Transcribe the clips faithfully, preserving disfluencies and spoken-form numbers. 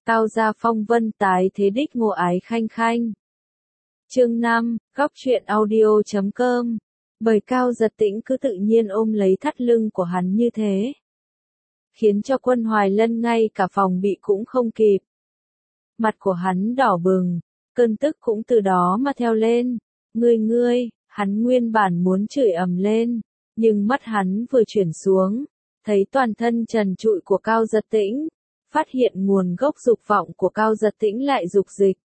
Tao ra phong vân tái thế đích ngộ ái khanh khanh. Chương năm, góc truyện audio chấm com. Bởi Cao Giật Tĩnh cứ tự nhiên ôm lấy thắt lưng của hắn như thế, khiến cho Quân Hoài Lân ngay cả phòng bị cũng không kịp. Mặt của hắn đỏ bừng, cơn tức cũng từ đó mà theo lên. Ngươi ngươi, hắn nguyên bản muốn chửi ầm lên, nhưng mắt hắn vừa chuyển xuống, thấy toàn thân trần trụi của Cao Giật Tĩnh, phát hiện nguồn gốc dục vọng của Cao Giật Tĩnh lại dục dịch.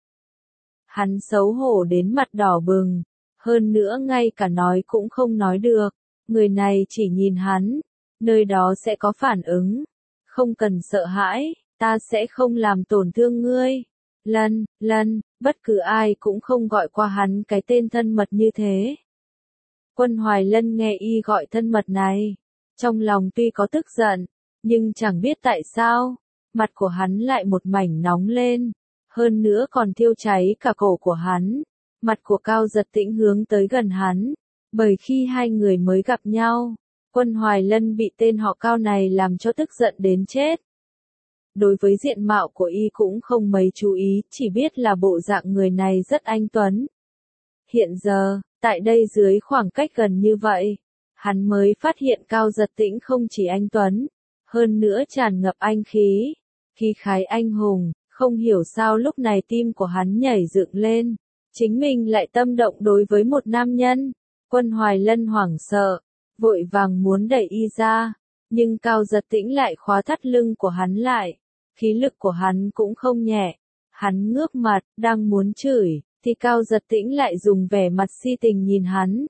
Hắn xấu hổ đến mặt đỏ bừng, hơn nữa ngay cả nói cũng không nói được, người này chỉ nhìn hắn, nơi đó sẽ có phản ứng. Không cần sợ hãi, ta sẽ không làm tổn thương ngươi. Lân, Lân, bất cứ ai cũng không gọi qua hắn cái tên thân mật như thế. Quân Hoài Lân nghe y gọi thân mật này, trong lòng tuy có tức giận, nhưng chẳng biết tại sao, mặt của hắn lại một mảnh nóng lên, hơn nữa còn thiêu cháy cả cổ của hắn. Mặt của Cao Giật Tĩnh hướng tới gần hắn, bởi khi hai người mới gặp nhau, Quân Hoài Lân bị tên họ Cao này làm cho tức giận đến chết. Đối với diện mạo của y cũng không mấy chú ý, chỉ biết là bộ dạng người này rất anh tuấn. Hiện giờ, tại đây dưới khoảng cách gần như vậy, hắn mới phát hiện Cao Giật Tĩnh không chỉ anh tuấn, hơn nữa tràn ngập anh khí, khí khái anh hùng. Không hiểu sao lúc này tim của hắn nhảy dựng lên, chính mình lại tâm động đối với một nam nhân. Quân Hoài Lân hoảng sợ, vội vàng muốn đẩy y ra, nhưng Cao Giật Tĩnh lại khóa thắt lưng của hắn lại, khí lực của hắn cũng không nhẹ. Hắn ngước mặt, đang muốn chửi, thì Cao Giật Tĩnh lại dùng vẻ mặt si tình nhìn hắn,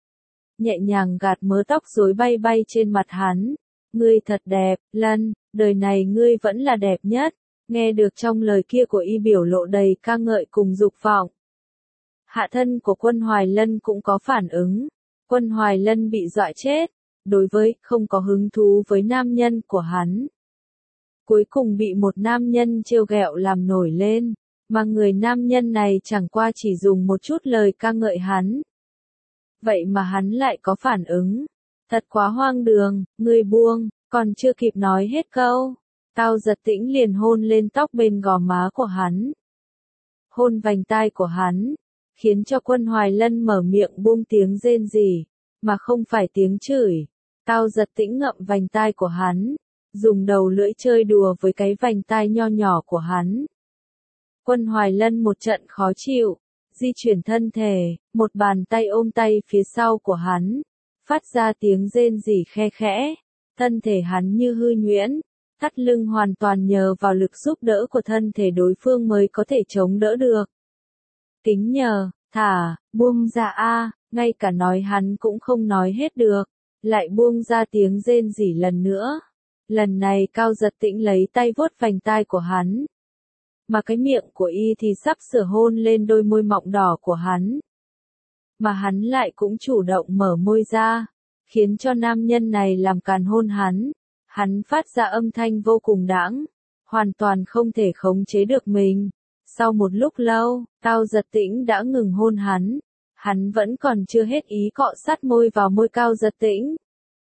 nhẹ nhàng gạt mớ tóc rối bay bay trên mặt hắn. Ngươi thật đẹp, Lân, đời này ngươi vẫn là đẹp nhất. Nghe được trong lời kia của y biểu lộ đầy ca ngợi cùng dục vọng. Hạ thân của Quân Hoài Lân cũng có phản ứng. Quân Hoài Lân bị dọa chết, đối với không có hứng thú với nam nhân của hắn. Cuối cùng bị một nam nhân trêu ghẹo làm nổi lên, mà người nam nhân này chẳng qua chỉ dùng một chút lời ca ngợi hắn. Vậy mà hắn lại có phản ứng. Thật quá hoang đường, ngươi buông, còn chưa kịp nói hết câu. Cao Giật Tĩnh liền hôn lên tóc bên gò má của hắn, hôn vành tai của hắn, khiến cho Quân Hoài Lân mở miệng buông tiếng rên rỉ, mà không phải tiếng chửi. Cao Giật Tĩnh ngậm vành tai của hắn, dùng đầu lưỡi chơi đùa với cái vành tai nho nhỏ của hắn. Quân Hoài Lân một trận khó chịu, di chuyển thân thể, một bàn tay ôm tay phía sau của hắn, phát ra tiếng rên rỉ khe khẽ, thân thể hắn như hư nhuyễn. Thắt lưng hoàn toàn nhờ vào lực giúp đỡ của thân thể đối phương mới có thể chống đỡ được. Kính nhờ, thả, buông ra a, ngay cả nói hắn cũng không nói hết được, lại buông ra tiếng rên rỉ lần nữa. Lần này Cao Giật Tĩnh lấy tay vuốt vành tai của hắn, mà cái miệng của y thì sắp sửa hôn lên đôi môi mọng đỏ của hắn. Mà hắn lại cũng chủ động mở môi ra, khiến cho nam nhân này làm càn hôn hắn. Hắn phát ra âm thanh vô cùng đãng, hoàn toàn không thể khống chế được mình. Sau một lúc lâu, Cao Giật Tĩnh đã ngừng hôn hắn. Hắn vẫn còn chưa hết ý cọ sát môi vào môi Cao Giật Tĩnh.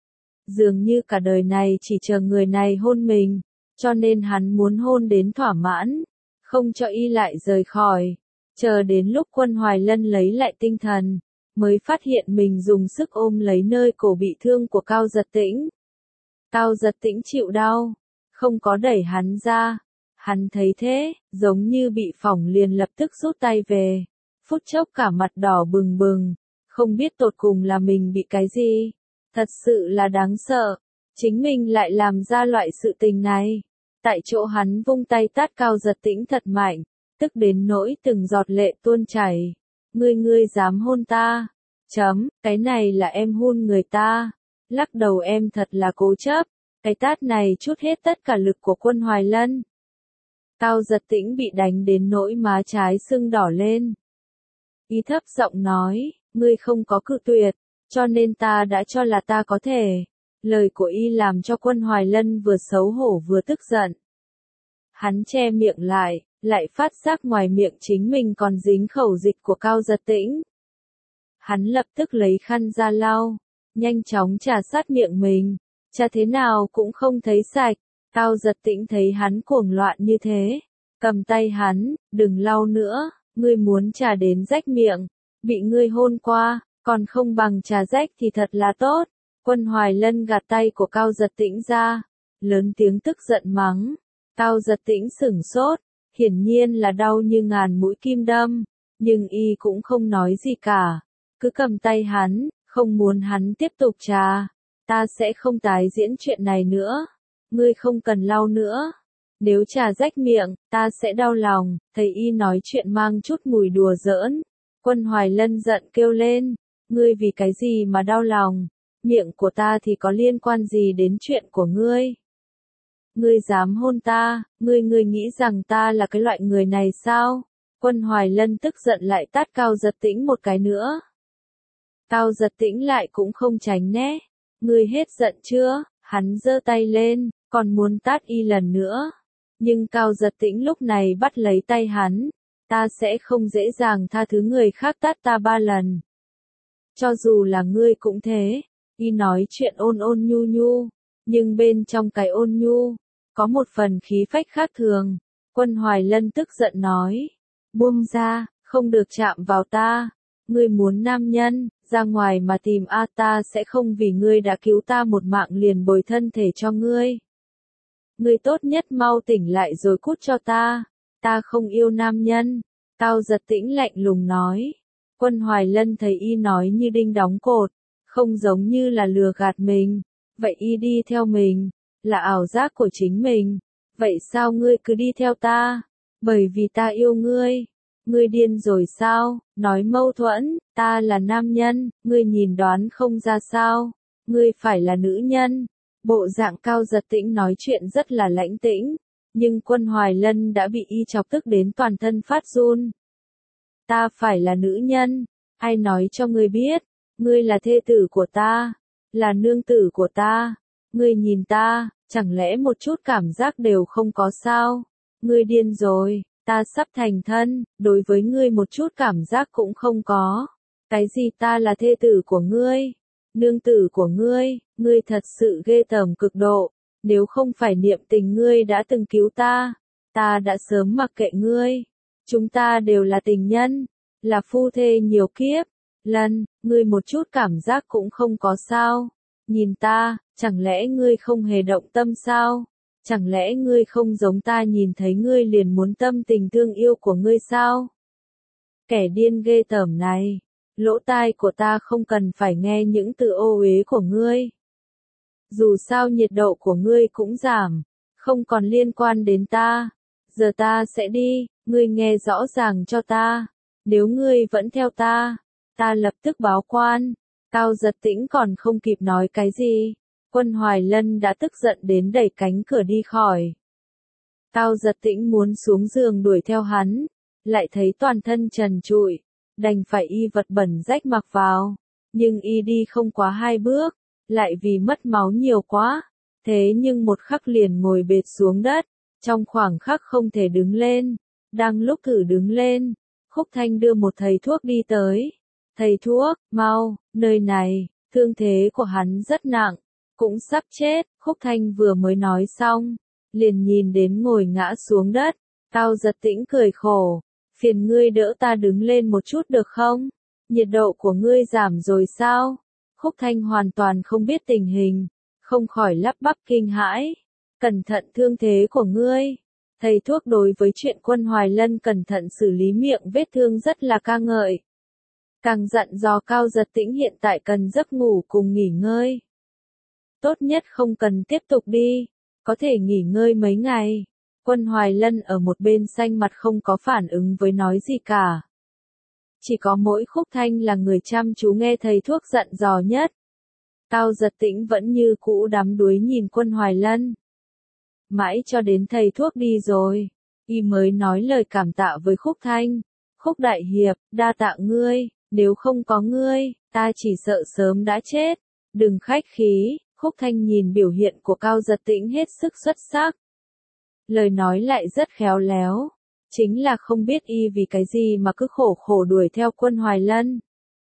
Dường như cả đời này chỉ chờ người này hôn mình, cho nên hắn muốn hôn đến thỏa mãn, không cho y lại rời khỏi. Chờ đến lúc Quân Hoài Lân lấy lại tinh thần, mới phát hiện mình dùng sức ôm lấy nơi cổ bị thương của Cao Giật Tĩnh. Cao Giật Tĩnh chịu đau, không có đẩy hắn ra. Hắn thấy thế, giống như bị phỏng liền lập tức rút tay về. Phút chốc cả mặt đỏ bừng bừng, không biết tột cùng là mình bị cái gì. Thật sự là đáng sợ, chính mình lại làm ra loại sự tình này. Tại chỗ hắn vung tay tát Cao Giật Tĩnh thật mạnh, tức đến nỗi từng giọt lệ tuôn chảy. Ngươi ngươi dám hôn ta? Chấm, cái này là em hôn người ta. Lắc đầu em thật là cố chấp, cái tát này chút hết tất cả lực của Quân Hoài Lân. Cao Giật Tĩnh bị đánh đến nỗi má trái sưng đỏ lên. Y thấp giọng nói, ngươi không có cự tuyệt, cho nên ta đã cho là ta có thể. Lời của y làm cho Quân Hoài Lân vừa xấu hổ vừa tức giận. Hắn che miệng lại, lại phát giác ngoài miệng chính mình còn dính khẩu dịch của Cao Giật Tĩnh. Hắn lập tức lấy khăn ra lau, nhanh chóng trà sát miệng mình, trà thế nào cũng không thấy sạch. Cao Giật Tĩnh thấy hắn cuồng loạn như thế, Cầm tay hắn, đừng lau nữa, ngươi muốn trà đến rách miệng, bị ngươi hôn qua, còn không bằng trà rách thì thật là tốt. Quân Hoài Lân gạt tay của Cao Giật Tĩnh ra, lớn tiếng tức giận mắng. Cao Giật Tĩnh sửng sốt, hiển nhiên là đau như ngàn mũi kim đâm, nhưng y cũng không nói gì cả, cứ cầm tay hắn, không muốn hắn tiếp tục trà. Ta sẽ không tái diễn chuyện này nữa, ngươi không cần lau nữa. Nếu trà rách miệng, ta sẽ đau lòng. Thấy y nói chuyện mang chút mùi đùa giỡn. Quân Hoài Lân giận kêu lên, ngươi vì cái gì mà đau lòng, miệng của ta thì có liên quan gì đến chuyện của ngươi. Ngươi dám hôn ta, ngươi ngươi nghĩ rằng ta là cái loại người này sao? Quân Hoài Lân tức giận lại tát Cao Giật Tĩnh một cái nữa. Cao Giật Tĩnh lại cũng không tránh né. Ngươi hết giận chưa? Hắn giơ tay lên, còn muốn tát y lần nữa. Nhưng Cao Giật Tĩnh lúc này bắt lấy tay hắn. Ta sẽ không dễ dàng tha thứ người khác tát ta ba lần. Cho dù là ngươi cũng thế. Y nói chuyện ôn ôn nhu nhu, nhưng bên trong cái ôn nhu, có một phần khí phách khác thường. Quân Hoài Lân tức giận nói, buông ra, không được chạm vào ta. Ngươi muốn nam nhân, ra ngoài mà tìm a ta sẽ không vì ngươi đã cứu ta một mạng liền bồi thân thể cho ngươi. Ngươi tốt nhất mau tỉnh lại rồi cút cho ta, ta không yêu nam nhân. Cao Giật Tĩnh lạnh lùng nói. Quân Hoài Lân thấy y nói như đinh đóng cột, không giống như là lừa gạt mình. Vậy y đi theo mình, là ảo giác của chính mình. Vậy sao ngươi cứ đi theo ta? Bởi vì ta yêu ngươi. Ngươi điên rồi sao? Nói mâu thuẫn, ta là nam nhân, ngươi nhìn đoán không ra sao? Ngươi phải là nữ nhân. Bộ dạng Cao Giật Tĩnh nói chuyện rất là lãnh tĩnh, nhưng Quân Hoài Lân đã bị y chọc tức đến toàn thân phát run. Ta phải là nữ nhân, ai nói cho ngươi biết? Ngươi là thê tử của ta, là nương tử của ta. Ngươi nhìn ta, chẳng lẽ một chút cảm giác đều không có sao? Ngươi điên rồi, ta sắp thành thân, đối với ngươi một chút cảm giác cũng không có. Cái gì ta là thê tử của ngươi? Nương tử của ngươi, ngươi thật sự ghê tởm cực độ. Nếu không phải niệm tình ngươi đã từng cứu ta, ta đã sớm mặc kệ ngươi. Chúng ta đều là tình nhân, là phu thê nhiều kiếp. Lần, ngươi một chút cảm giác cũng không có sao. Nhìn ta, chẳng lẽ ngươi không hề động tâm sao? Chẳng lẽ ngươi không giống ta nhìn thấy ngươi liền muốn tâm tình thương yêu của ngươi sao? Kẻ điên ghê tởm này, lỗ tai của ta không cần phải nghe những từ ô uế của ngươi. Dù sao nhiệt độ của ngươi cũng giảm, không còn liên quan đến ta. Giờ ta sẽ đi, ngươi nghe rõ ràng cho ta. Nếu ngươi vẫn theo ta, ta lập tức báo quan. Cao Giật Tĩnh còn không kịp nói cái gì. Quân Hoài Lân đã tức giận đến đẩy cánh cửa đi khỏi. Cao Giật Tĩnh muốn xuống giường đuổi theo hắn, lại thấy toàn thân trần trụi, đành phải y vật bẩn rách mặc vào. Nhưng y đi không quá hai bước, lại vì mất máu nhiều quá, thế nhưng một khắc liền ngồi bệt xuống đất, trong khoảng khắc không thể đứng lên. Đang lúc thử đứng lên, Khúc Thanh đưa một thầy thuốc đi tới. Thầy thuốc, mau, nơi này, thương thế của hắn rất nặng, cũng sắp chết. Khúc Thanh vừa mới nói xong, liền nhìn đến ngồi ngã xuống đất. Cao Giật Tĩnh cười khổ, phiền ngươi đỡ ta đứng lên một chút được không? Nhiệt độ của ngươi giảm rồi sao? Khúc Thanh hoàn toàn không biết tình hình, không khỏi lắp bắp kinh hãi. Cẩn thận thương thế của ngươi. Thầy thuốc đối với chuyện Quân Hoài Lân cẩn thận xử lý miệng vết thương rất là ca ngợi. Càng dặn dò Cao Giật Tĩnh hiện tại cần giấc ngủ cùng nghỉ ngơi. Tốt nhất không cần tiếp tục đi, có thể nghỉ ngơi mấy ngày. Quân Hoài Lân ở một bên xanh mặt không có phản ứng với nói gì cả. Chỉ có mỗi Khúc Thanh là người chăm chú nghe thầy thuốc dặn dò nhất. Cao Giật Tĩnh vẫn như cũ đắm đuối nhìn Quân Hoài Lân. Mãi cho đến thầy thuốc đi rồi, y mới nói lời cảm tạ với Khúc Thanh. Khúc đại hiệp, đa tạ ngươi, nếu không có ngươi, ta chỉ sợ sớm đã chết. Đừng khách khí. Khúc Thanh nhìn biểu hiện của Cao Giật Tĩnh hết sức xuất sắc. Lời nói lại rất khéo léo. Chính là không biết y vì cái gì mà cứ khổ khổ đuổi theo Quân Hoài Lân.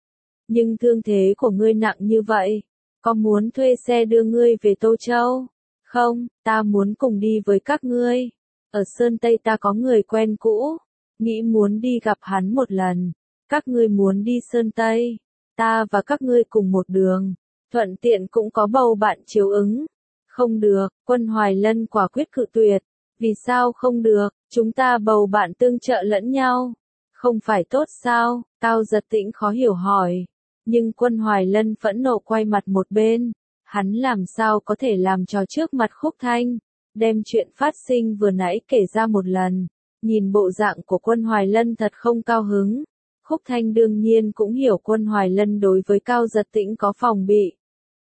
Nhưng thương thế của ngươi nặng như vậy, có muốn thuê xe đưa ngươi về Tô Châu? Không, ta muốn cùng đi với các ngươi. ở Sơn Tây ta có người quen cũ, nghĩ muốn đi gặp hắn một lần. Các ngươi muốn đi Sơn Tây, ta và các ngươi cùng một đường, thuận tiện cũng có bầu bạn chiếu ứng. Không được, Quân Hoài Lân quả quyết cự tuyệt. Vì sao không được, chúng ta bầu bạn tương trợ lẫn nhau. Không phải tốt sao? Cao Giật Tĩnh khó hiểu hỏi. Nhưng Quân Hoài Lân phẫn nộ quay mặt một bên. Hắn làm sao có thể làm trò trước mặt Khúc Thanh, đem chuyện phát sinh vừa nãy kể ra một lần. Nhìn bộ dạng của Quân Hoài Lân thật không cao hứng. Khúc Thanh đương nhiên cũng hiểu Quân Hoài Lân đối với Cao Giật Tĩnh có phòng bị.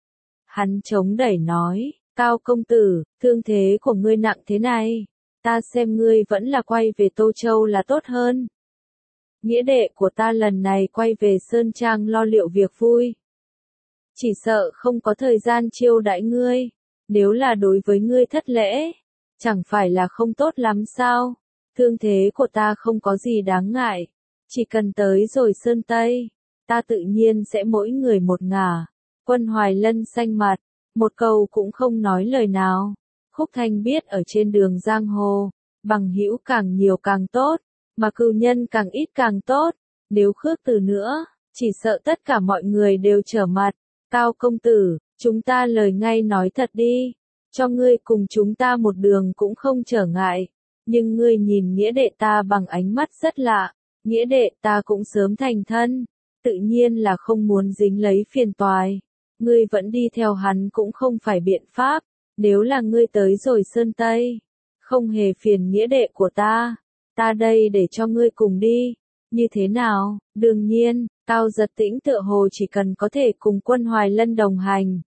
Hắn chống đẩy nói, Cao công tử, thương thế của ngươi nặng thế này, ta xem ngươi vẫn là quay về Tô Châu là tốt hơn. Nghĩa đệ của ta lần này quay về Sơn Trang lo liệu việc vui. Chỉ sợ không có thời gian chiêu đãi ngươi, nếu là đối với ngươi thất lễ, chẳng phải là không tốt lắm sao? Thương thế của ta không có gì đáng ngại, chỉ cần tới rồi Sơn Tây, ta tự nhiên sẽ mỗi người một ngả. Quân Hoài Lân xanh mặt, một câu cũng không nói lời nào. Khúc Thanh biết ở trên đường giang hồ, bằng hữu càng nhiều càng tốt, mà cừu nhân càng ít càng tốt. Nếu khước từ nữa, chỉ sợ tất cả mọi người đều trở mặt. Cao công tử, chúng ta lời ngay nói thật đi, cho ngươi cùng chúng ta một đường cũng không trở ngại. Nhưng ngươi nhìn nghĩa đệ ta bằng ánh mắt rất lạ, nghĩa đệ ta cũng sớm thành thân, tự nhiên là không muốn dính lấy phiền toái. Ngươi vẫn đi theo hắn cũng không phải biện pháp, nếu là ngươi tới rồi Sơn Tây, không hề phiền nghĩa đệ của ta, ta đây để cho ngươi cùng đi, như thế nào? Đương nhiên, Cao Giật Tĩnh tựa hồ chỉ cần có thể cùng Quân Hoài Lân đồng hành.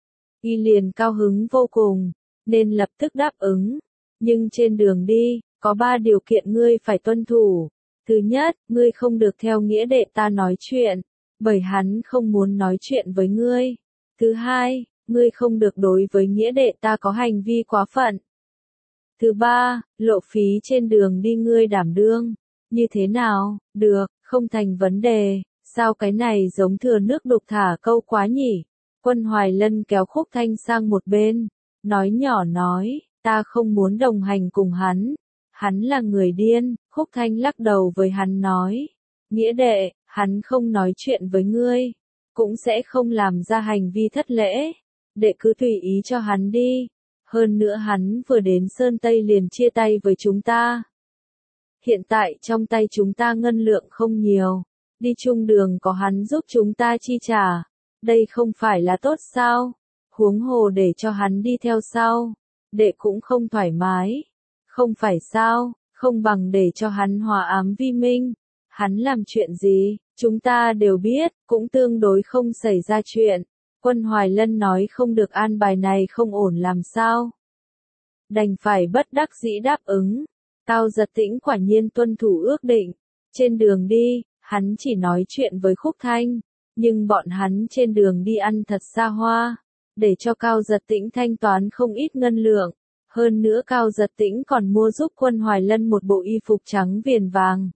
Y liền cao hứng vô cùng, nên lập tức đáp ứng, nhưng trên đường đi, có ba điều kiện ngươi phải tuân thủ. Thứ nhất, ngươi không được theo nghĩa đệ ta nói chuyện, bởi hắn không muốn nói chuyện với ngươi. Thứ hai, ngươi không được đối với nghĩa đệ ta có hành vi quá phận. Thứ ba, lộ phí trên đường đi ngươi đảm đương. Như thế nào? Được, không thành vấn đề. Sao cái này giống thừa nước đục thả câu quá nhỉ? Quân Hoài Lân kéo Khúc Thanh sang một bên, nói nhỏ nói, ta không muốn đồng hành cùng hắn. Hắn là người điên. Khúc Thanh lắc đầu với hắn nói, nghĩa đệ, hắn không nói chuyện với ngươi, cũng sẽ không làm ra hành vi thất lễ. Đệ cứ tùy ý cho hắn đi. Hơn nữa hắn vừa đến Sơn Tây liền chia tay với chúng ta. Hiện tại trong tay chúng ta ngân lượng không nhiều, đi chung đường có hắn giúp chúng ta chi trả, đây không phải là tốt sao? Huống hồ để cho hắn đi theo sau, đệ cũng không thoải mái. Không phải sao, không bằng để cho hắn hòa ám vi minh. Hắn làm chuyện gì, chúng ta đều biết, cũng tương đối không xảy ra chuyện. Quân Hoài Lân nói không được, an bài này không ổn làm sao? Đành phải bất đắc dĩ đáp ứng. Cao Giật Tĩnh quả nhiên tuân thủ ước định. Trên đường đi, hắn chỉ nói chuyện với Khúc Thanh, nhưng bọn hắn trên đường đi ăn thật xa hoa, để cho Cao Giật Tĩnh thanh toán không ít ngân lượng. Hơn nữa Cao Giật Tĩnh còn mua giúp Quân Hoài Lân một bộ y phục trắng viền vàng,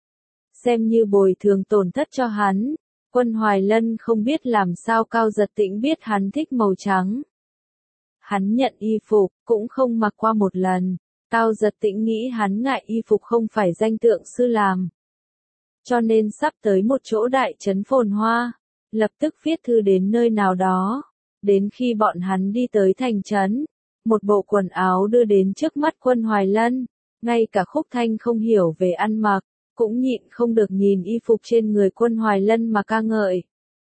xem như bồi thường tổn thất cho hắn. Quân Hoài Lân không biết làm sao Cao Giật Tĩnh biết hắn thích màu trắng. Hắn nhận y phục, cũng không mặc qua một lần. Cao Giật Tĩnh nghĩ hắn ngại y phục không phải danh tượng sư làm. Cho nên sắp tới một chỗ đại trấn phồn hoa, lập tức viết thư đến nơi nào đó. Đến khi bọn hắn đi tới thành trấn, một bộ quần áo đưa đến trước mắt Quân Hoài Lân. Ngay cả Khúc Thanh không hiểu về ăn mặc, cũng nhịn không được nhìn y phục trên người Quân Hoài Lân mà ca ngợi.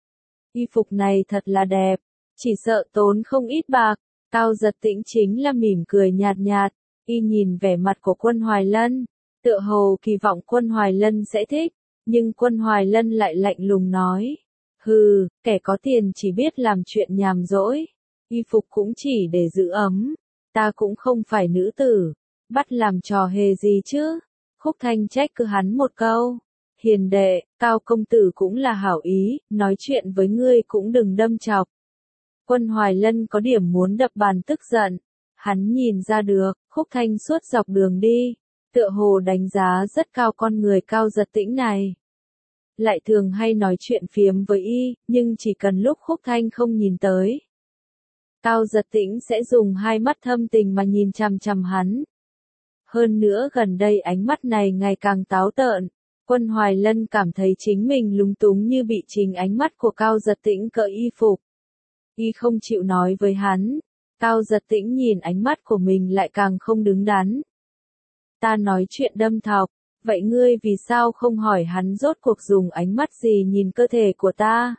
Y phục này thật là đẹp, chỉ sợ tốn không ít bạc. Cao Giật Tĩnh chính là mỉm cười nhạt nhạt, y nhìn vẻ mặt của Quân Hoài Lân, tựa hồ kỳ vọng Quân Hoài Lân sẽ thích, nhưng Quân Hoài Lân lại lạnh lùng nói, hừ, kẻ có tiền chỉ biết làm chuyện nhàm dỗi, y phục cũng chỉ để giữ ấm, ta cũng không phải nữ tử, bắt làm trò hề gì chứ. Khúc Thanh trách cứ hắn một câu, hiền đệ, Cao công tử cũng là hảo ý, nói chuyện với ngươi cũng đừng đâm chọc. Quân Hoài Lân có điểm muốn đập bàn tức giận, hắn nhìn ra được, Khúc Thanh suốt dọc đường đi, tựa hồ đánh giá rất cao con người Cao Giật Tĩnh này. Lại thường hay nói chuyện phiếm với y, nhưng chỉ cần lúc Khúc Thanh không nhìn tới, Cao Giật Tĩnh sẽ dùng hai mắt thâm tình mà nhìn chằm chằm hắn. Hơn nữa gần đây ánh mắt này ngày càng táo tợn, Quân Hoài Lân cảm thấy chính mình lúng túng như bị chính ánh mắt của Cao Giật Tĩnh cởi y phục. Y không chịu nói với hắn, Cao Giật Tĩnh nhìn ánh mắt của mình lại càng không đứng đắn. Ta nói chuyện đâm thọc, vậy ngươi vì sao không hỏi hắn rốt cuộc dùng ánh mắt gì nhìn cơ thể của ta?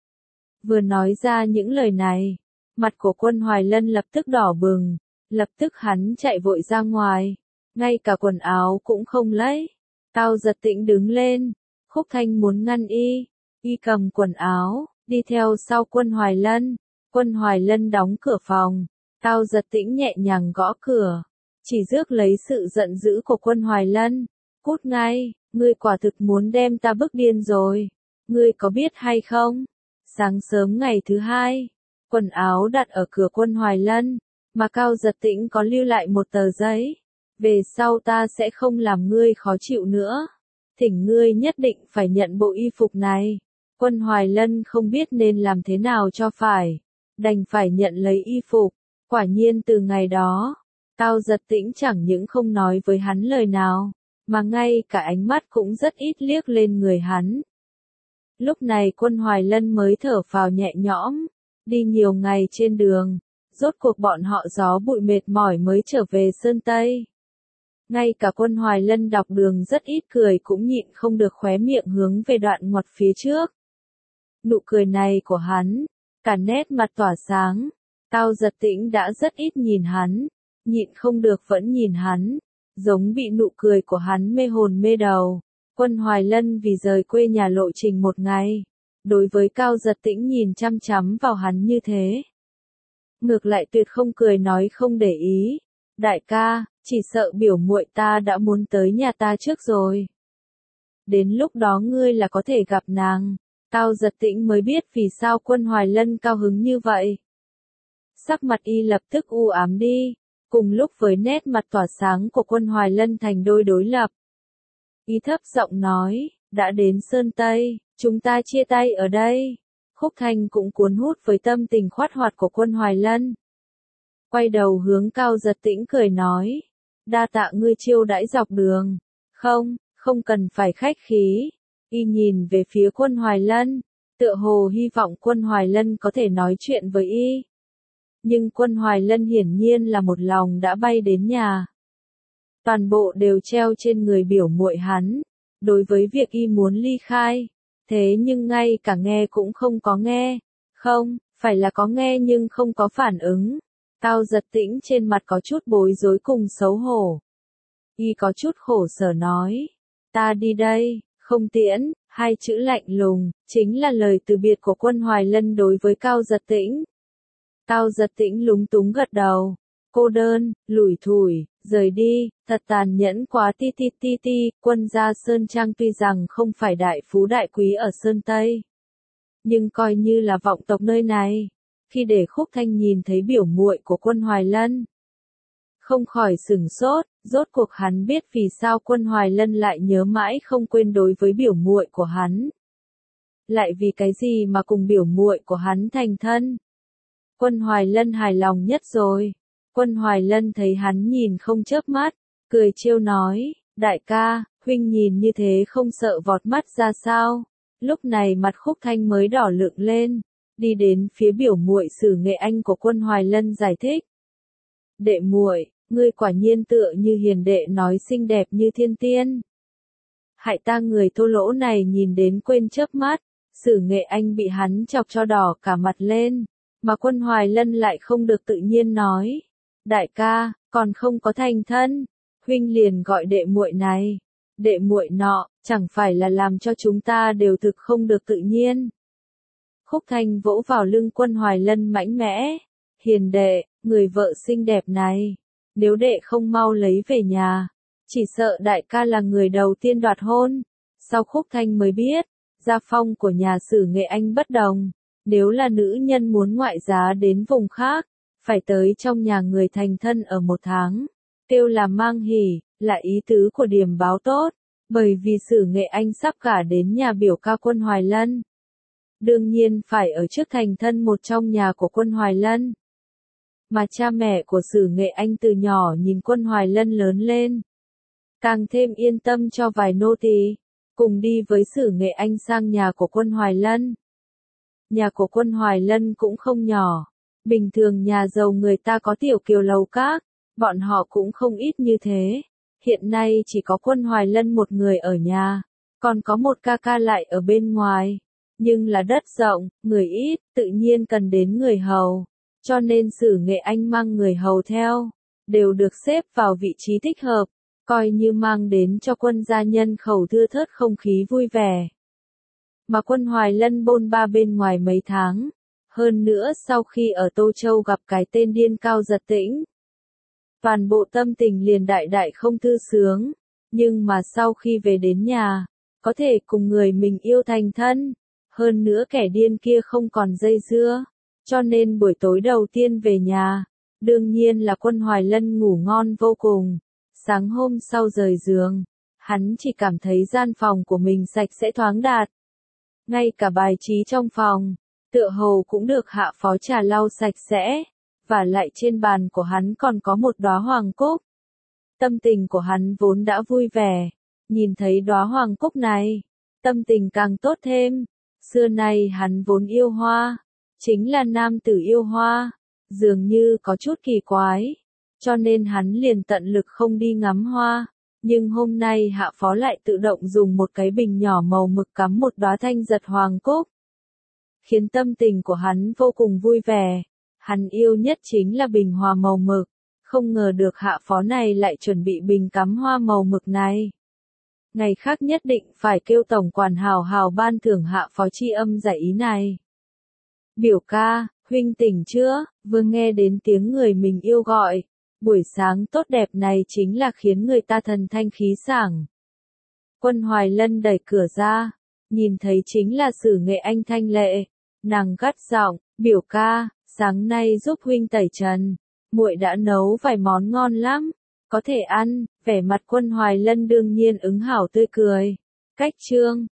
Vừa nói ra những lời này, mặt của Quân Hoài Lân lập tức đỏ bừng, lập tức hắn chạy vội ra ngoài, ngay cả quần áo cũng không lấy. Cao Giật Tĩnh đứng lên, Khúc Thanh muốn ngăn y, y cầm quần áo, đi theo sau Quân Hoài Lân. Quân Hoài Lân đóng cửa phòng, Cao Giật Tĩnh nhẹ nhàng gõ cửa, chỉ rước lấy sự giận dữ của Quân Hoài Lân. Cút ngay, ngươi quả thực muốn đem ta bức điên rồi, ngươi có biết hay không? Sáng sớm ngày thứ hai, quần áo đặt ở cửa Quân Hoài Lân, mà Cao Giật Tĩnh có lưu lại một tờ giấy. Về sau ta sẽ không làm ngươi khó chịu nữa. Thỉnh ngươi nhất định phải nhận bộ y phục này. Quân Hoài Lân không biết nên làm thế nào cho phải, đành phải nhận lấy y phục. Quả nhiên từ ngày đó, Cao Giật Tĩnh chẳng những không nói với hắn lời nào, mà ngay cả ánh mắt cũng rất ít liếc lên người hắn. Lúc này Quân Hoài Lân mới thở phào nhẹ nhõm, đi nhiều ngày trên đường, rốt cuộc bọn họ gió bụi mệt mỏi mới trở về Sơn Tây. Ngay cả Quân Hoài Lân đọc đường rất ít cười cũng nhịn không được khóe miệng hướng về đoạn ngoặt phía trước. Nụ cười này của hắn, cả nét mặt tỏa sáng, Cao Giật Tĩnh đã rất ít nhìn hắn, nhịn không được vẫn nhìn hắn, giống bị nụ cười của hắn mê hồn mê đầu. Quân Hoài Lân vì rời quê nhà lộ trình một ngày, đối với Cao Giật Tĩnh nhìn chăm chăm vào hắn như thế. Ngược lại tuyệt không cười nói không để ý. Đại ca, chỉ sợ biểu muội ta đã muốn tới nhà ta trước rồi. Đến lúc đó ngươi là có thể gặp nàng. Cao Giật Tĩnh mới biết vì sao Quân Hoài Lân cao hứng như vậy. Sắc mặt y lập tức u ám đi, cùng lúc với nét mặt tỏa sáng của Quân Hoài Lân thành đôi đối lập. Y thấp giọng nói, đã đến Sơn Tây, chúng ta chia tay ở đây. Khúc Thanh cũng cuốn hút với tâm tình khoát hoạt của Quân Hoài Lân. Quay đầu hướng Cao Giật Tĩnh cười nói, đa tạ ngươi chiêu đãi dọc đường. Không, không cần phải khách khí. Y nhìn về phía Quân Hoài Lân, tựa hồ hy vọng Quân Hoài Lân có thể nói chuyện với y. Nhưng Quân Hoài Lân hiển nhiên là một lòng đã bay đến nhà. Toàn bộ đều treo trên người biểu muội hắn, đối với việc y muốn ly khai. Thế nhưng ngay cả nghe cũng không có nghe. Không, phải là có nghe nhưng không có phản ứng. Cao Giật Tĩnh trên mặt có chút bối rối cùng xấu hổ. Y có chút khổ sở nói, ta đi đây, không tiễn, hai chữ lạnh lùng, chính là lời từ biệt của Quân Hoài Lân đối với Cao Giật Tĩnh. Cao Giật Tĩnh lúng túng gật đầu, cô đơn, lủi thủi, rời đi, thật tàn nhẫn quá ti ti ti ti. Quân gia Sơn Trang tuy rằng không phải đại phú đại quý ở Sơn Tây, nhưng coi như là vọng tộc nơi này. Khi để Khúc Thanh nhìn thấy biểu muội của Quân Hoài Lân, không khỏi sửng sốt, rốt cuộc hắn biết vì sao Quân Hoài Lân lại nhớ mãi không quên đối với biểu muội của hắn. Lại vì cái gì mà cùng biểu muội của hắn thành thân? Quân Hoài Lân hài lòng nhất rồi. Quân Hoài Lân thấy hắn nhìn không chớp mắt, cười trêu nói, đại ca, huynh nhìn như thế không sợ vọt mắt ra sao? Lúc này mặt Khúc Thanh mới đỏ lựng lên, đi đến phía biểu muội Sử Nghệ Anh của Quân Hoài Lân giải thích. Đệ muội, ngươi quả nhiên tựa như hiền đệ nói xinh đẹp như thiên tiên. Hại ta người thô lỗ này nhìn đến quên chớp mắt, Sử Nghệ Anh bị hắn chọc cho đỏ cả mặt lên, mà Quân Hoài Lân lại không được tự nhiên nói. Đại ca, còn không có thành thân, huynh liền gọi đệ muội này, đệ muội nọ, chẳng phải là làm cho chúng ta đều thực không được tự nhiên. Khúc Thanh vỗ vào lưng Quân Hoài Lân mãnh mẽ, hiền đệ, người vợ xinh đẹp này, nếu đệ không mau lấy về nhà, chỉ sợ đại ca là người đầu tiên đoạt hôn. Sau Khúc Thanh mới biết, gia phong của nhà Sử Nghệ Anh bất đồng, nếu là nữ nhân muốn ngoại giá đến vùng khác, phải tới trong nhà người thành thân ở một tháng, kêu là mang hỉ, là ý tứ của điểm báo tốt, bởi vì Sử Nghệ Anh sắp gả đến nhà biểu ca Quân Hoài Lân. Đương nhiên phải ở trước thành thân một trong nhà của Quân Hoài Lân. Mà cha mẹ của Sử Nghệ Anh từ nhỏ nhìn Quân Hoài Lân lớn lên, càng thêm yên tâm cho vài nô tỳ cùng đi với Sử Nghệ Anh sang nhà của Quân Hoài Lân. Nhà của Quân Hoài Lân cũng không nhỏ, bình thường nhà giàu người ta có tiểu kiều lầu các, bọn họ cũng không ít như thế. Hiện nay chỉ có Quân Hoài Lân một người ở nhà, còn có một ca ca lại ở bên ngoài. Nhưng là đất rộng, người ít, tự nhiên cần đến người hầu. Cho nên Sử Nghệ Anh mang người hầu theo, đều được xếp vào vị trí thích hợp, coi như mang đến cho quân gia nhân khẩu thưa thớt không khí vui vẻ. Mà Quân Hoài Lân bôn ba bên ngoài mấy tháng, hơn nữa sau khi ở Tô Châu gặp cái tên điên Cao Giật Tĩnh, toàn bộ tâm tình liền đại đại không thư sướng, nhưng mà sau khi về đến nhà, có thể cùng người mình yêu thành thân, hơn nữa kẻ điên kia không còn dây dưa, cho nên buổi tối đầu tiên về nhà, đương nhiên là Quân Hoài Lân ngủ ngon vô cùng. Sáng hôm sau rời giường, hắn chỉ cảm thấy gian phòng của mình sạch sẽ thoáng đạt. Ngay cả bài trí trong phòng, tựa hồ cũng được hạ phó trà lau sạch sẽ, và lại trên bàn của hắn còn có một đóa hoàng cúc. Tâm tình của hắn vốn đã vui vẻ, nhìn thấy đóa hoàng cúc này, tâm tình càng tốt thêm. Xưa nay hắn vốn yêu hoa, chính là nam tử yêu hoa, dường như có chút kỳ quái, cho nên hắn liền tận lực không đi ngắm hoa. Nhưng hôm nay hạ phó lại tự động dùng một cái bình nhỏ màu mực cắm một đóa thanh giật hoàng cúc, khiến tâm tình của hắn vô cùng vui vẻ. Hắn yêu nhất chính là bình hoa màu mực, không ngờ được hạ phó này lại chuẩn bị bình cắm hoa màu mực này. Ngày khác nhất định phải kêu tổng quản hào hào ban thưởng hạ phó tri âm giải ý này. Biểu ca, huynh tỉnh chưa? Vừa nghe đến tiếng người mình yêu gọi, buổi sáng tốt đẹp này chính là khiến người ta thần thanh khí sảng. Quân Hoài Lân đẩy cửa ra, nhìn thấy chính là Sử Nghệ Anh thanh lệ, nàng gắt giọng, biểu ca, sáng nay giúp huynh tẩy trần, muội đã nấu vài món ngon lắm, có thể ăn. Vẻ mặt Quân Hoài Lân đương nhiên ứng hảo tươi cười. Cách chương